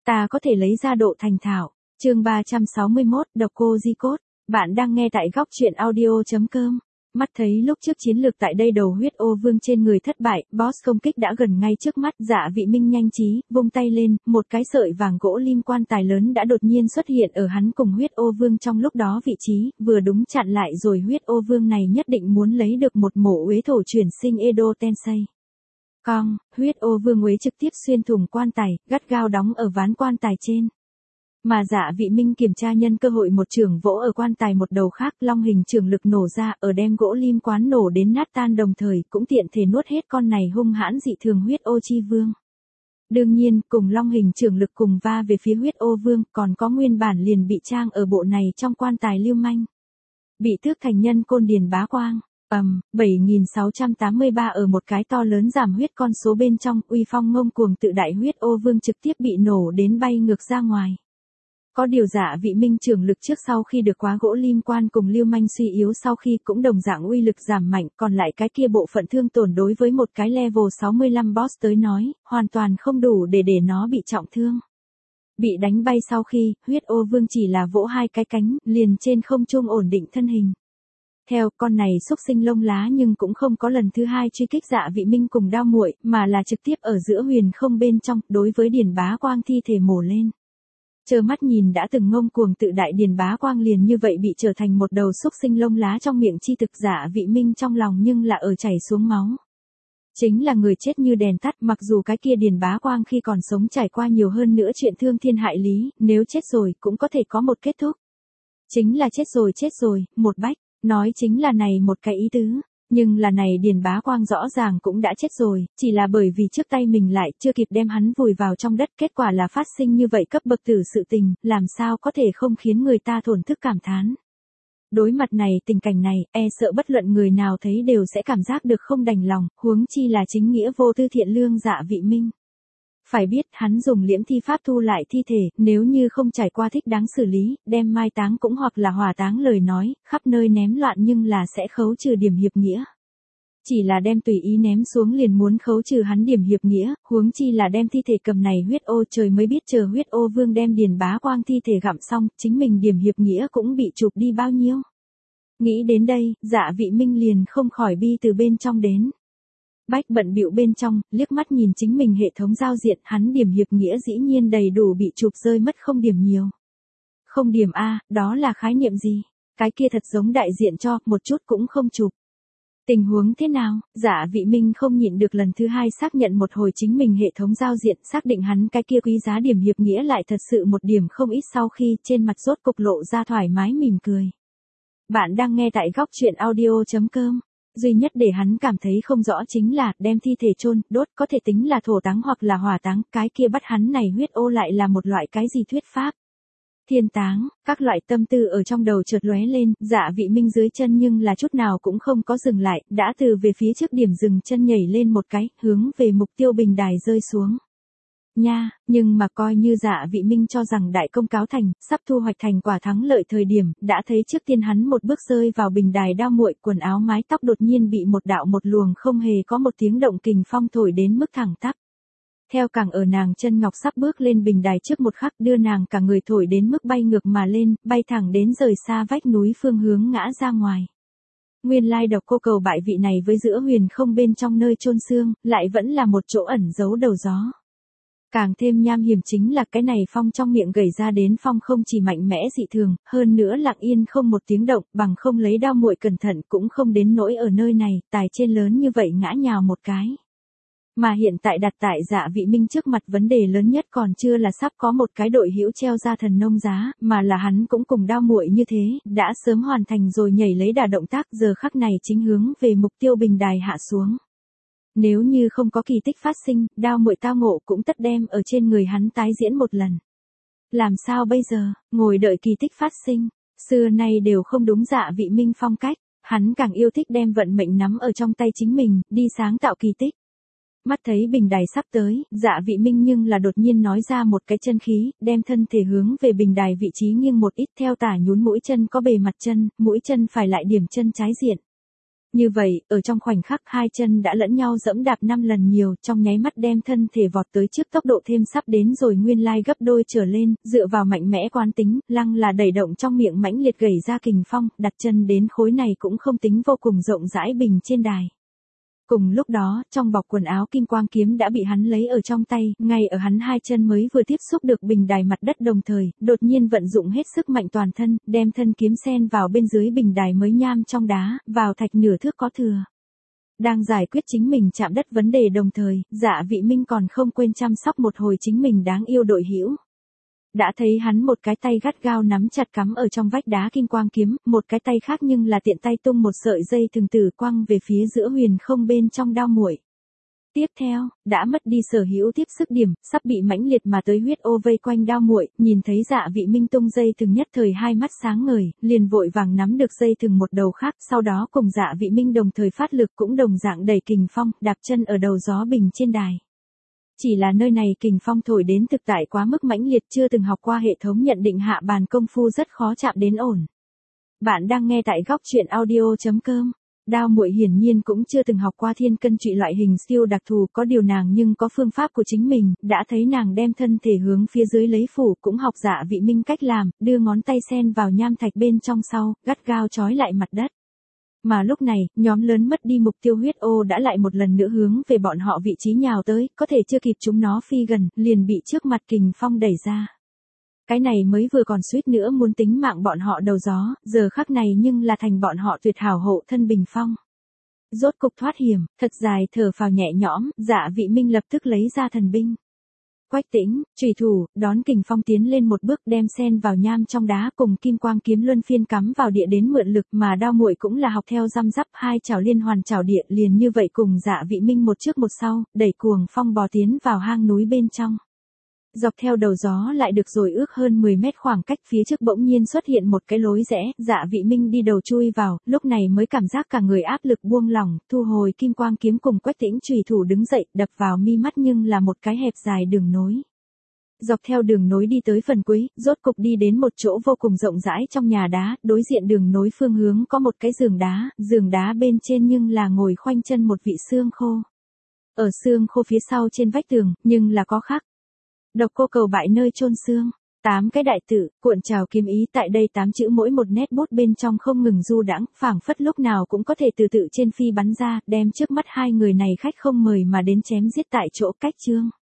ta có thể lấy ra độ thành thạo. Chương 361, độc cô Di Cốt. Bạn đang nghe tại góc truyện audio.com. Mắt thấy lúc trước chiến lược tại đây đầu huyết ô vương trên người thất bại, boss công kích đã gần ngay trước mắt. Dạ Vị Minh nhanh trí, vung tay lên, một cái sợi vàng gỗ lim quan tài lớn đã đột nhiên xuất hiện ở hắn cùng huyết ô vương trong lúc đó vị trí, vừa đúng chặn lại rồi. Huyết ô vương này nhất định muốn lấy được một mổ uế thổ chuyển sinh Edo Tensei. Cong, huyết ô vương uế trực tiếp xuyên thủng quan tài, gắt gao đóng ở ván quan tài trên. Mà Dạ Vị Minh kiểm tra nhân cơ hội một chưởng vỗ ở quan tài một đầu khác, long hình chưởng lực nổ ra ở đem gỗ lim quán nổ đến nát tan, đồng thời cũng tiện thể nuốt hết con này hung hãn dị thường huyết ô chi vương. Đương nhiên, cùng long hình chưởng lực cùng va về phía huyết ô vương, còn có nguyên bản liền bị trang ở bộ này trong quan tài lưu manh. Bị tước thành nhân côn điền bá quang. 7683 ở một cái to lớn giảm huyết con số bên trong, uy phong ngông cuồng tự đại huyết ô vương trực tiếp bị nổ đến bay ngược ra ngoài. Có điều Dạ Vị Minh chưởng lực trước sau khi được quá gỗ lim quan cùng lưu manh suy yếu sau khi cũng đồng dạng uy lực giảm mạnh, còn lại cái kia bộ phận thương tổn đối với một cái level 65 boss tới nói, hoàn toàn không đủ để nó bị trọng thương. Bị đánh bay sau khi, huyết ô vương chỉ là vỗ hai cái cánh, liền trên không trung ổn định thân hình. Theo con này xúc sinh lông lá nhưng cũng không có lần thứ hai truy kích Dạ Vị Minh cùng đao muội, mà là trực tiếp ở giữa huyền không bên trong, đối với Điền Bá Quang thi thể mổ lên. Chờ mắt nhìn đã từng ngông cuồng tự đại Điền Bá Quang liền như vậy bị trở thành một đầu xúc sinh lông lá trong miệng chi thực, Dạ Vị Minh trong lòng nhưng là ở chảy xuống máu. Chính là người chết như đèn tắt, mặc dù cái kia Điền Bá Quang khi còn sống trải qua nhiều hơn nữa chuyện thương thiên hại lý, nếu chết rồi cũng có thể có một kết thúc. Chính là chết rồi, một bách. Nói chính là này một cái ý tứ, nhưng là này Điền Bá Quang rõ ràng cũng đã chết rồi, chỉ là bởi vì trước tay mình lại chưa kịp đem hắn vùi vào trong đất, kết quả là phát sinh như vậy cấp bậc tử sự tình, làm sao có thể không khiến người ta thổn thức cảm thán. Đối mặt này tình cảnh này, sợ bất luận người nào thấy đều sẽ cảm giác được không đành lòng, huống chi là chính nghĩa vô tư thiện lương Dạ Vị Minh. Phải biết hắn dùng liễm thi pháp thu lại thi thể, nếu như không trải qua thích đáng xử lý, đem mai táng cũng hoặc là hỏa táng lời nói, khắp nơi ném loạn nhưng là sẽ khấu trừ điểm hiệp nghĩa. Chỉ là đem tùy ý ném xuống liền muốn khấu trừ hắn điểm hiệp nghĩa, huống chi là đem thi thể cầm này huyết ô, trời mới biết chờ huyết ô vương đem Điền Bá Quang thi thể gặm xong, chính mình điểm hiệp nghĩa cũng bị chụp đi bao nhiêu. Nghĩ đến đây, Dạ Vị Minh liền không khỏi bi từ bên trong đến. Bách bận bịu bên trong, liếc mắt nhìn chính mình hệ thống giao diện, hắn điểm hiệp nghĩa dĩ nhiên đầy đủ bị chụp rơi mất không điểm nhiều. Không điểm A, đó là khái niệm gì? Cái kia thật giống đại diện cho, một chút cũng không chụp. Tình huống thế nào? Dạ Vị Minh không nhịn được lần thứ hai xác nhận một hồi chính mình hệ thống giao diện, xác định hắn cái kia quý giá điểm hiệp nghĩa lại thật sự một điểm không ít sau khi trên mặt rốt cục lộ ra thoải mái mỉm cười. Bạn đang nghe tại góc truyện audio.com. Duy nhất để hắn cảm thấy không rõ chính là đem thi thể chôn, đốt có thể tính là thổ táng hoặc là hỏa táng, cái kia bắt hắn này huyết ô lại là một loại cái gì thuyết pháp. Thiên táng, các loại tâm tư ở trong đầu chợt lóe lên, Dạ Vị Minh dưới chân nhưng là chút nào cũng không có dừng lại, đã từ về phía trước điểm dừng chân nhảy lên một cái, hướng về mục tiêu bình đài rơi xuống. Nha, nhưng mà coi như Dạ Vị Minh cho rằng đại công cáo thành, sắp thu hoạch thành quả thắng lợi thời điểm, đã thấy trước tiên hắn một bước rơi vào bình đài đao muội, quần áo mái tóc đột nhiên bị một luồng không hề có một tiếng động kình phong thổi đến mức thẳng tắp. Theo càng ở nàng chân ngọc sắp bước lên bình đài trước một khắc đưa nàng cả người thổi đến mức bay ngược mà lên, bay thẳng đến rời xa vách núi phương hướng ngã ra ngoài. Nguyên lai độc cô cầu bại vị này với giữa huyền không bên trong nơi chôn xương, lại vẫn là một chỗ ẩn giấu đầu gió. Càng thêm nham hiểm chính là cái này phong trong miệng gầy ra đến phong không chỉ mạnh mẽ dị thường, hơn nữa lặng yên không một tiếng động, bằng không lấy đao muội cẩn thận cũng không đến nỗi ở nơi này, tài trên lớn như vậy ngã nhào một cái. Mà hiện tại đặt tại Dạ Vị Minh trước mặt vấn đề lớn nhất còn chưa là sắp có một cái đội hữu treo ra thần nông giá, mà là hắn cũng cùng đao muội như thế, đã sớm hoàn thành rồi nhảy lấy đà động tác, giờ khắc này chính hướng về mục tiêu bình đài hạ xuống. Nếu như không có kỳ tích phát sinh, đao muội tao ngộ cũng tất đem ở trên người hắn tái diễn một lần. Làm sao bây giờ, ngồi đợi kỳ tích phát sinh, xưa nay đều không đúng Dạ Vị Minh phong cách, hắn càng yêu thích đem vận mệnh nắm ở trong tay chính mình, đi sáng tạo kỳ tích. Mắt thấy bình đài sắp tới, Dạ Vị Minh nhưng là đột nhiên nói ra một cái chân khí, đem thân thể hướng về bình đài vị trí nghiêng một ít theo tả nhún mũi chân có bề mặt chân, mũi chân phải lại điểm chân trái diện. Như vậy, ở trong khoảnh khắc hai chân đã lẫn nhau dẫm đạp 5 lần nhiều, trong nháy mắt đem thân thể vọt tới trước tốc độ thêm sắp đến rồi nguyên lai gấp đôi trở lên, dựa vào mạnh mẽ quán tính, lăng là đẩy động trong miệng mãnh liệt gẩy ra kình phong, đặt chân đến khối này cũng không tính vô cùng rộng rãi bình trên đài. Cùng lúc đó, trong bọc quần áo kim quang kiếm đã bị hắn lấy ở trong tay, ngay ở hắn hai chân mới vừa tiếp xúc được bình đài mặt đất đồng thời, đột nhiên vận dụng hết sức mạnh toàn thân, đem thân kiếm sen vào bên dưới bình đài mới nham trong đá, vào thạch nửa thước có thừa. Đang giải quyết chính mình chạm đất vấn đề đồng thời, Dạ Vị Minh còn không quên chăm sóc một hồi chính mình đáng yêu đội hữu. Đã thấy hắn một cái tay gắt gao nắm chặt cắm ở trong vách đá kim quang kiếm, một cái tay khác nhưng là tiện tay tung một sợi dây thừng tử quăng về phía giữa huyền không bên trong đao muội. Tiếp theo, đã mất đi sở hữu tiếp sức điểm, sắp bị mãnh liệt mà tới huyết ô vây quanh đao muội, nhìn thấy Dạ Vị Minh tung dây thừng nhất thời hai mắt sáng ngời, liền vội vàng nắm được dây thừng một đầu khác, sau đó cùng Dạ Vị Minh đồng thời phát lực cũng đồng dạng đẩy kình phong, đạp chân ở đầu gió bình trên đài. Chỉ là nơi này kình phong thổi đến thực tại quá mức mãnh liệt, chưa từng học qua hệ thống nhận định hạ bàn công phu rất khó chạm đến ổn. Bạn đang nghe tại góc truyện audio.com. Đao muội hiển nhiên cũng chưa từng học qua thiên cân trụy loại hình siêu đặc thù, có điều nàng nhưng có phương pháp của chính mình, đã thấy nàng đem thân thể hướng phía dưới lấy phủ, cũng học Dạ Vị Minh cách làm, đưa ngón tay sen vào nham thạch bên trong sau, gắt gao trói lại mặt đất. Mà lúc này, nhóm lớn mất đi mục tiêu huyết ô đã lại một lần nữa hướng về bọn họ vị trí nhào tới, có thể chưa kịp chúng nó phi gần, liền bị trước mặt kình phong đẩy ra. Cái này mới vừa còn suýt nữa muốn tính mạng bọn họ đầu gió, giờ khắc này nhưng là thành bọn họ tuyệt hảo hộ thân bình phong. Rốt cục thoát hiểm, thật dài thở phào nhẹ nhõm, Dạ Vị Minh lập tức lấy ra thần binh. Quách Tĩnh, chủy thủ, đón kình phong tiến lên một bước đem sen vào nham trong đá cùng kim quang kiếm luân phiên cắm vào địa đến mượn lực, mà đao muội cũng là học theo răm rắp hai chảo liên hoàn chảo địa, liền như vậy cùng Dạ Vị Minh một trước một sau, đẩy cuồng phong bò tiến vào hang núi bên trong. Dọc theo đầu gió lại được rồi ước hơn 10 mét khoảng cách, phía trước bỗng nhiên xuất hiện một cái lối rẽ, Dạ Vị Minh đi đầu chui vào, lúc này mới cảm giác cả người áp lực buông lỏng, thu hồi kim quang kiếm cùng Quách Tĩnh chủy thủ đứng dậy, đập vào mi mắt nhưng là một cái hẹp dài đường nối. Dọc theo đường nối đi tới phần cuối, rốt cục đi đến một chỗ vô cùng rộng rãi trong nhà đá, đối diện đường nối phương hướng có một cái giường đá bên trên nhưng là ngồi khoanh chân một vị xương khô. Ở xương khô phía sau trên vách tường, nhưng là có khắc. Độc cô cầu bại nơi chôn xương. 8 cái đại tự, cuộn trào kiếm ý, tại đây 8 chữ mỗi một nét bút bên trong không ngừng du đãng, phảng phất lúc nào cũng có thể từ tự trên phi bắn ra, đem trước mắt hai người này khách không mời mà đến chém giết tại chỗ cách chương.